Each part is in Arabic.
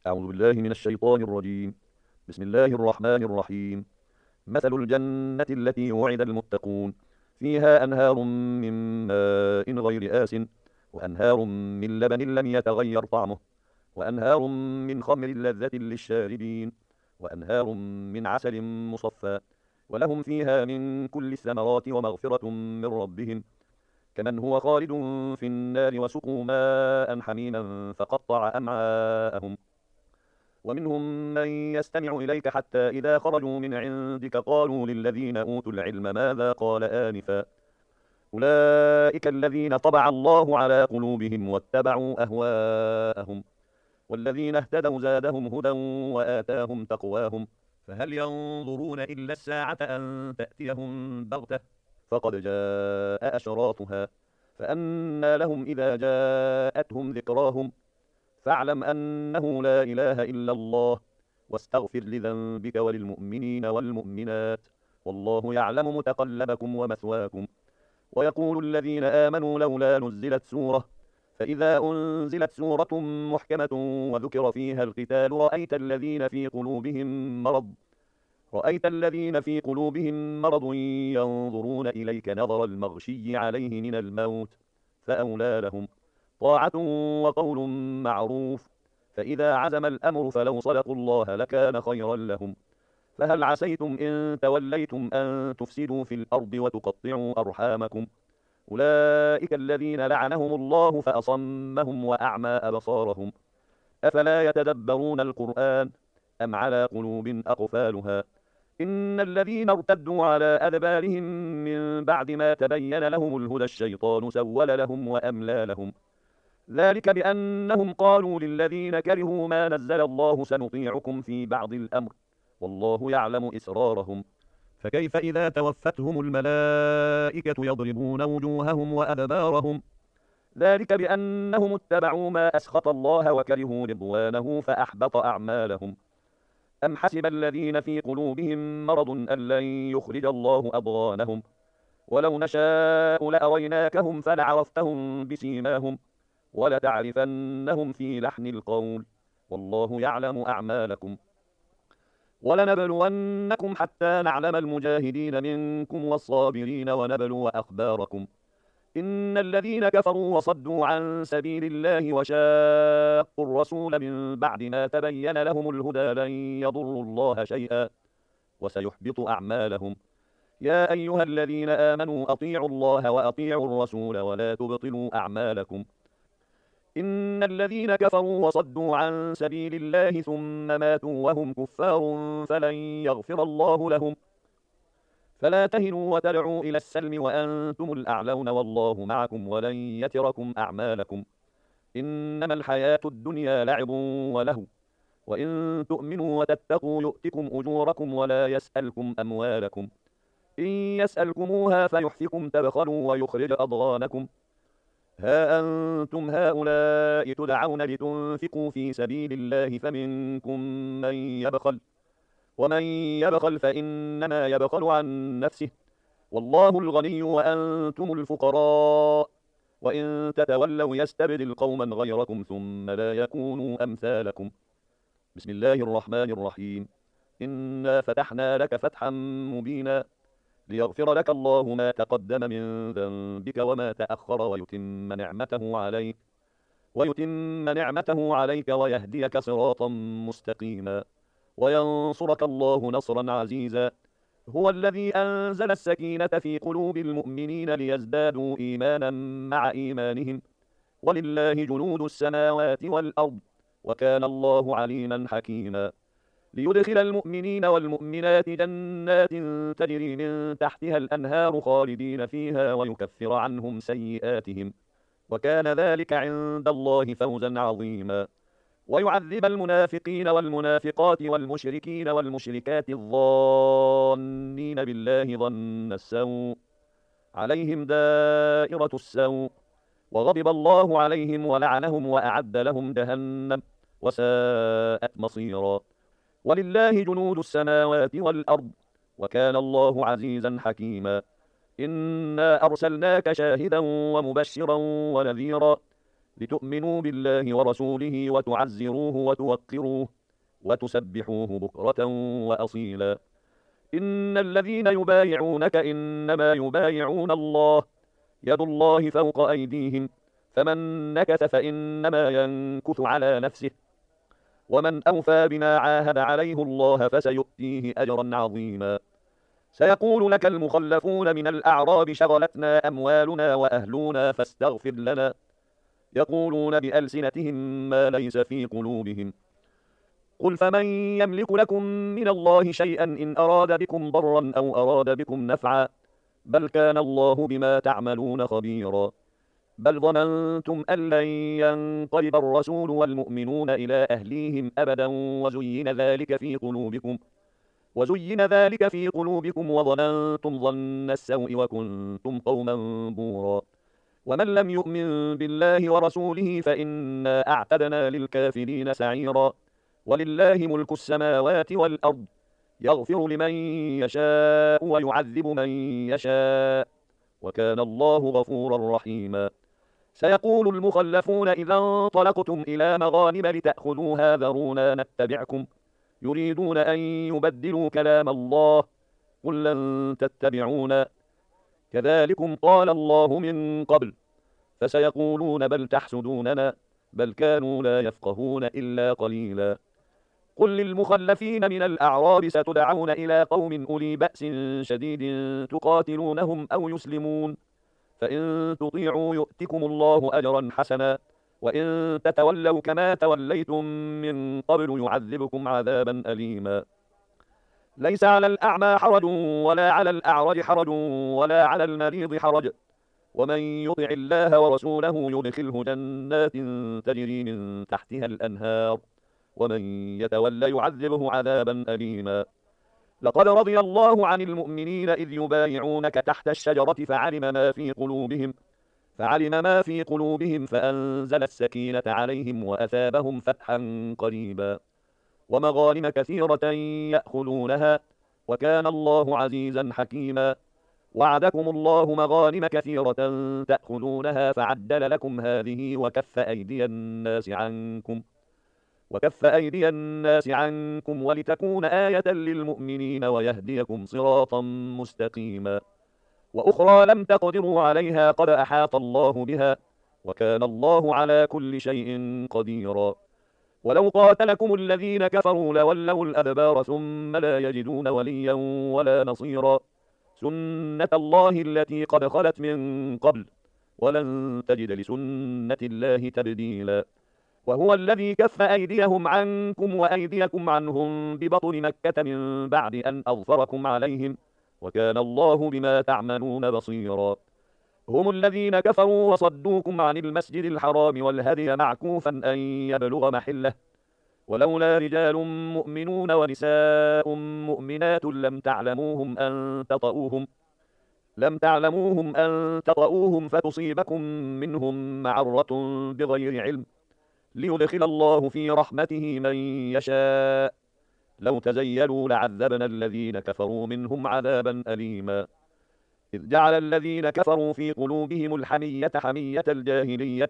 أعوذ بالله من الشيطان الرجيم. بسم الله الرحمن الرحيم. مثل الجنة التي وعد المتقون فيها أنهار من ماء غير آس، وأنهار من لبن لم يتغير طعمه، وأنهار من خمر لذة للشاربين، وأنهار من عسل مصفى، ولهم فيها من كل الثمرات ومغفرة من ربهم، كمن هو خالد في النار وسقوا ماء حميما فقطع أمعاءهم. ومنهم من يستمع إليك حتى إذا خرجوا من عندك قالوا للذين أوتوا العلم ماذا قال آنفا، أولئك الذين طبع الله على قلوبهم واتبعوا أهواءهم، والذين اهتدوا زادهم هدى وآتاهم تقواهم، فهل ينظرون إلا الساعة أن تأتيهم بغتة فقد جاء أشراطها، فأنى لهم إذا جاءتهم ذكراهم، فاعلم أنه لا إله إلا الله، واستغفر لذنبك وللمؤمنين والمؤمنات، والله يعلم متقلبكم ومثواكم. ويقول الذين آمنوا لولا نزلت سورة، فإذا أنزلت سورة محكمة وذكر فيها القتال رأيت الذين في قلوبهم مرض ينظرون إليك نظر المغشي عليه من الموت، فأولى لهم طاعة وقول معروف، فإذا عزم الأمر فلو صدقوا الله لكان خيرا لهم. فهل عسيتم إن توليتم أن تفسدوا في الأرض وتقطعوا أرحامكم، أولئك الذين لعنهم الله فأصمهم وأعمى أبصارهم، أفلا يتدبرون القرآن أم على قلوب أقفالها. إن الذين ارتدوا على أدبارهم من بعد ما تبين لهم الهدى الشيطان سول لهم وأملى لهم، ذلك بأنهم قالوا للذين كرهوا ما نزل الله سنطيعكم في بعض الأمر، والله يعلم إسرارهم. فكيف إذا توفتهم الملائكة يضربون وجوههم وأدبارهم، ذلك بأنهم اتبعوا ما أسخط الله وكرهوا رضوانه فأحبط أعمالهم. أم حسب الذين في قلوبهم مرض أن لن يخرج الله أضغانهم، ولو نشاء لأريناكهم فلعرفتهم بسيماهم، ولتعرفنهم في لحن القول، والله يعلم أعمالكم. ولنبلونكم حتى نعلم المجاهدين منكم والصابرين ونبلو أخباركم. إن الذين كفروا وصدوا عن سبيل الله وشاقوا الرسول من بعد ما تبين لهم الهدى لن يضروا الله شيئا وسيحبط أعمالهم. يا أيها الذين آمنوا أطيعوا الله وأطيعوا الرسول ولا تبطلوا أعمالكم. إن الذين كفروا وصدوا عن سبيل الله ثم ماتوا وهم كفار فلن يغفر الله لهم. فلا تهنوا وتدعوا إلى السلم وأنتم الأعلون والله معكم ولن يتركم أعمالكم. إنما الحياة الدنيا لعب ولهو، وإن تؤمنوا وتتقوا يؤتكم أجوركم ولا يسألكم أموالكم. إن يسألكموها فيحفكم تبخلوا ويخرج أضغانكم. ها أنتم هؤلاء تدعون لتنفقوا في سبيل الله فمنكم من يبخل، ومن يبخل فإنما يبخل عن نفسه، والله الغني وأنتم الفقراء، وإن تتولوا يستبدل قوما غيركم ثم لا يكونوا أمثالكم. بسم الله الرحمن الرحيم. إنا فتحنا لك فتحا مبينا ليغفر لك الله ما تقدم من ذنبك وما تأخر ويتم نعمته عليك ويهديك صراطا مستقيما وينصرك الله نصرا عزيزا. هو الذي أنزل السكينة في قلوب المؤمنين ليزدادوا إيمانا مع إيمانهم، ولله جنود السماوات والأرض، وكان الله عليما حكيما. ليدخل المؤمنين والمؤمنات جنات تجري من تحتها الأنهار خالدين فيها ويكفر عنهم سيئاتهم، وكان ذلك عند الله فوزا عظيما. ويعذب المنافقين والمنافقات والمشركين والمشركات الظانين بالله ظن السوء عليهم دائرة السوء، وغضب الله عليهم ولعنهم وأعد لهم جهنم وساءت مصيرا. ولله جنود السماوات والأرض، وكان الله عزيزا حكيما. إنا أرسلناك شاهدا ومبشرا ونذيرا لتؤمنوا بالله ورسوله وتعزروه وتوقروه وتسبحوه بكرة وأصيلا. إن الذين يبايعونك إنما يبايعون الله، يد الله فوق أيديهم، فمن نكث فإنما ينكث على نفسه، ومن أوفى بما عاهد عليه الله فسيؤتيه أجرا عظيما. سيقول لك المخلفون من الأعراب شغلتنا أموالنا وأهلنا فاستغفر لنا، يقولون بألسنتهم ما ليس في قلوبهم. قل فمن يملك لكم من الله شيئا إن أراد بكم ضرا أو أراد بكم نفعا، بل كان الله بما تعملون خبيرا. بل ظننتم أن لن ينقلب الرسول والمؤمنون إلى أهليهم أبدا وزين ذلك في قلوبكم وظننتم ظن السوء وكنتم قوما بورا. ومن لم يؤمن بالله ورسوله فإنا أعتدنا للكافرين سعيرا. ولله ملك السماوات والأرض، يغفر لمن يشاء ويعذب من يشاء، وكان الله غفورا رحيما. سيقول المخلفون إذا انطلقتم إلى مغانم لتأخذوها ذرونا نتبعكم، يريدون أن يبدلوا كلام الله، قل لن تتبعونا كذلكم قال الله من قبل، فسيقولون بل تحسدوننا، بل كانوا لا يفقهون إلا قليلا. قل للمخلفين من الأعراب ستدعون إلى قوم أولي بأس شديد تقاتلونهم أو يسلمون، فإن تطيعوا يؤتكم الله أجرا حسنا، وإن تتولوا كما توليتم من قبل يعذبكم عذابا أليما. ليس على الأعمى حرج ولا على الأعرج حرج ولا على المريض حرج، ومن يطع الله ورسوله يدخله جنات تجري من تحتها الأنهار، ومن يتولى يعذبه عذابا أليما. لقد رضي الله عن المؤمنين إذ يبايعونك تحت الشجرة فعلم ما في قلوبهم فأنزل السكينة عليهم وأثابهم فتحا قريبا، ومغانم كثيرة يأخذونها، وكان الله عزيزا حكيما. وعدكم الله مغانم كثيرة تأخذونها فعدل لكم هذه وكف أيدي الناس عنكم ولتكون آية للمؤمنين ويهديكم صراطا مستقيما. وأخرى لم تقدروا عليها قد أحاط الله بها، وكان الله على كل شيء قديرا. ولو قاتلكم الذين كفروا لولوا الأدبار ثم لا يجدون وليا ولا نصيرا، سنة الله التي قد خلت من قبل، ولن تجد لسنة الله تبديلا. وهو الذي كف أيديهم عنكم وأيديكم عنهم ببطن مكة من بعد أن أظفركم عليهم، وكان الله بما تعملون بصيرا. هم الذين كفروا وصدوكم عن المسجد الحرام والهدي معكوفا أن يبلغ محله، ولولا رجال مؤمنون ونساء مؤمنات لم تعلموهم أن تطؤوهم فتصيبكم منهم معرة بغير علم، ليدخل الله في رحمته من يشاء. لو تزيلوا لعذبنا الذين كفروا منهم عذابا أليما. إذ جعل الذين كفروا في قلوبهم الحمية حمية الجاهلية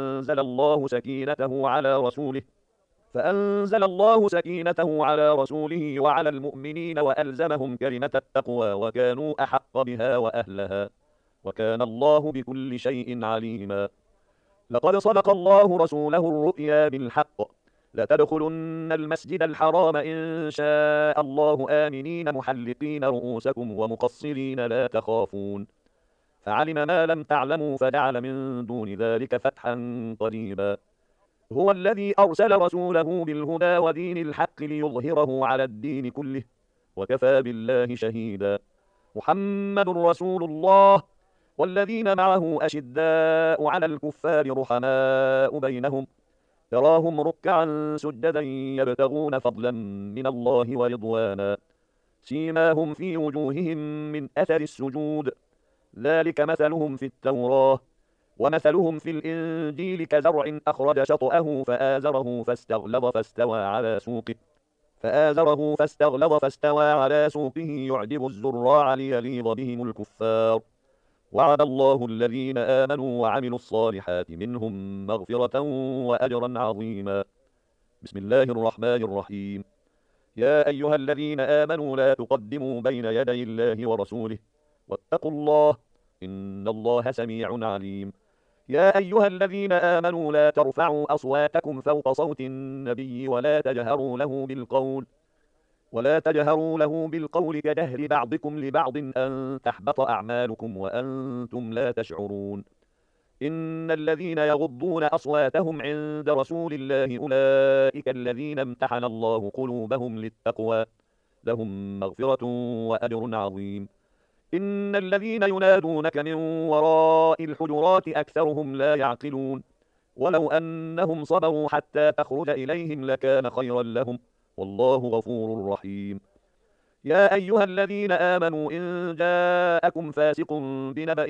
فأنزل الله سكينته على رسوله وعلى المؤمنين وألزمهم كلمة التقوى وكانوا أحق بها وأهلها، وكان الله بكل شيء عليما. لقد صدق الله رسوله الرؤيا بالحق، لتدخلن المسجد الحرام إن شاء الله آمنين محلقين رؤوسكم ومقصرين لا تخافون، فعلم ما لم تعلموا فجعل من دون ذلك فتحا قريبا. هو الذي أرسل رسوله بالهدى ودين الحق ليظهره على الدين كله، وكفى بالله شهيدا. محمد رسول الله، والذين معه أشداء على الكفار رحماء بينهم، تراهم ركعا سجدا يبتغون فضلا من الله ورضوانا، سيماهم في وجوههم من أثر السجود، ذلك مثلهم في التوراة ومثلهم في الإنجيل كزرع أخرج شطأه فآزره فاستوى على سوقه يعجب الزراع ليغيظ بهم الكفار، وعد الله الذين آمنوا وعملوا الصالحات منهم مغفرة وأجرا عظيما. بسم الله الرحمن الرحيم. يا أيها الذين آمنوا لا تقدموا بين يدي الله ورسوله واتقوا الله إن الله سميع عليم. يا أيها الذين آمنوا لا ترفعوا أصواتكم فوق صوت النبي ولا تجهروا له بالقول كجهر بعضكم لبعض أن تحبط أعمالكم وأنتم لا تشعرون. إن الذين يغضون أصواتهم عند رسول الله أولئك الذين امتحن الله قلوبهم للتقوى لهم مغفرة وأجر عظيم. إن الذين ينادونك من وراء الحجرات أكثرهم لا يعقلون. ولو أنهم صبروا حتى تخرج إليهم لكان خيرا لهم والله غفور رحيم. يا أيها الذين آمنوا إن جاءكم فاسق بنبأ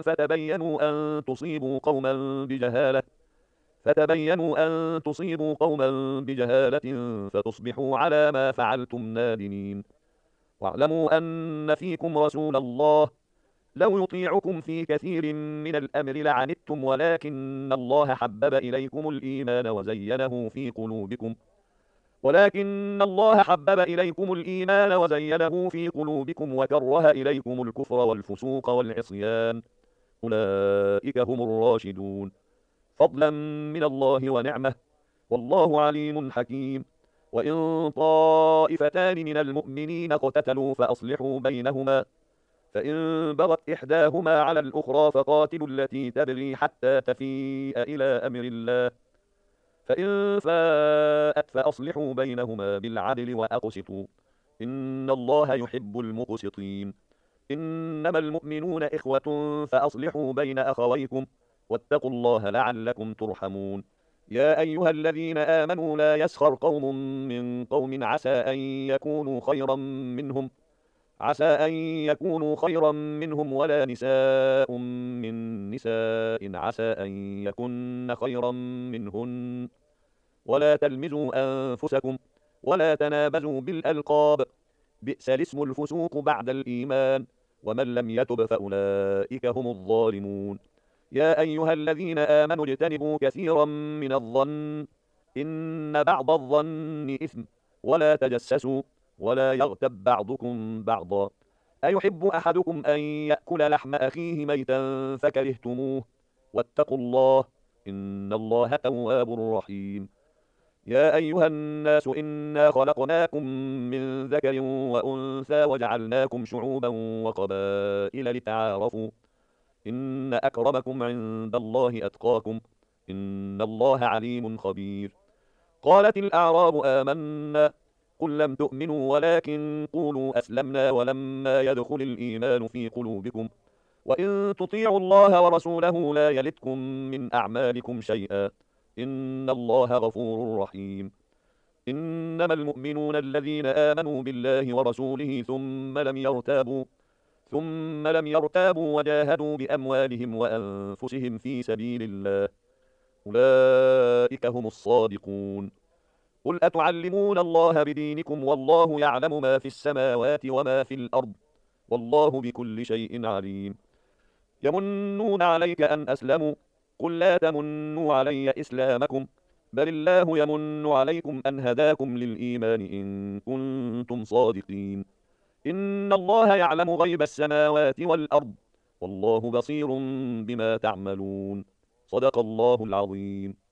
فتبينوا أن تصيبوا قوما بجهالة فتصبحوا على ما فعلتم نادمين. واعلموا أن فيكم رسول الله لو يطيعكم في كثير من الأمر لعنتم ولكن الله حبب إليكم الإيمان وزينه في قلوبكم وكره إليكم الكفر والفسوق والعصيان أولئك هم الراشدون فضلا من الله ونعمة والله عليم حكيم. وإن طائفتان من المؤمنين اقتتلوا فأصلحوا بينهما فإن بغت إحداهما على الأخرى فقاتلوا التي تبغي حتى تفيء إلى أمر الله فإن فاءت فأصلحوا بينهما بالعدل وأقسطوا إن الله يحب المقسطين. إنما المؤمنون إخوة فأصلحوا بين أخويكم واتقوا الله لعلكم ترحمون. يا أيها الذين آمنوا لا يسخر قوم من قوم عسى أن يكونوا خيرا منهم ولا نساء من نساء عسى أن يكن خيرا منهن ولا تلمزوا أنفسكم ولا تنابزوا بالألقاب بئس الاسم الفسوق بعد الإيمان ومن لم يتب فأولئك هم الظالمون. يا أيها الذين آمنوا اجتنبوا كثيرا من الظن إن بعض الظن إثم ولا تجسسوا ولا يغتب بعضكم بعضا أيحب أحدكم أن يأكل لحم أخيه ميتا فكرهتموه واتقوا الله إن الله تواب رحيم. يا أيها الناس إنا خلقناكم من ذكر وأنثى وجعلناكم شعوبا وقبائل لتعارفوا إن أكرمكم عند الله أتقاكم إن الله عليم خبير. قالت الأعراب آمنا قل لم تؤمنوا ولكن قولوا أسلمنا ولما يدخل الإيمان في قلوبكم وإن تطيعوا الله ورسوله لا يلتكم من أعمالكم شيئا إن الله غفور رحيم. إنما المؤمنون الذين آمنوا بالله ورسوله ثم لم يرتابوا وجاهدوا بأموالهم وأنفسهم في سبيل الله أولئك هم الصادقون. قل أتعلمون الله بدينكم والله يعلم ما في السماوات وما في الأرض والله بكل شيء عليم. يمنون عليك أن أسلموا قل لا تمنوا علي إسلامكم بل الله يمن عليكم أن هداكم للإيمان إن كنتم صادقين. إن الله يعلم غيب السماوات والأرض والله بصير بما تعملون. صدق الله العظيم.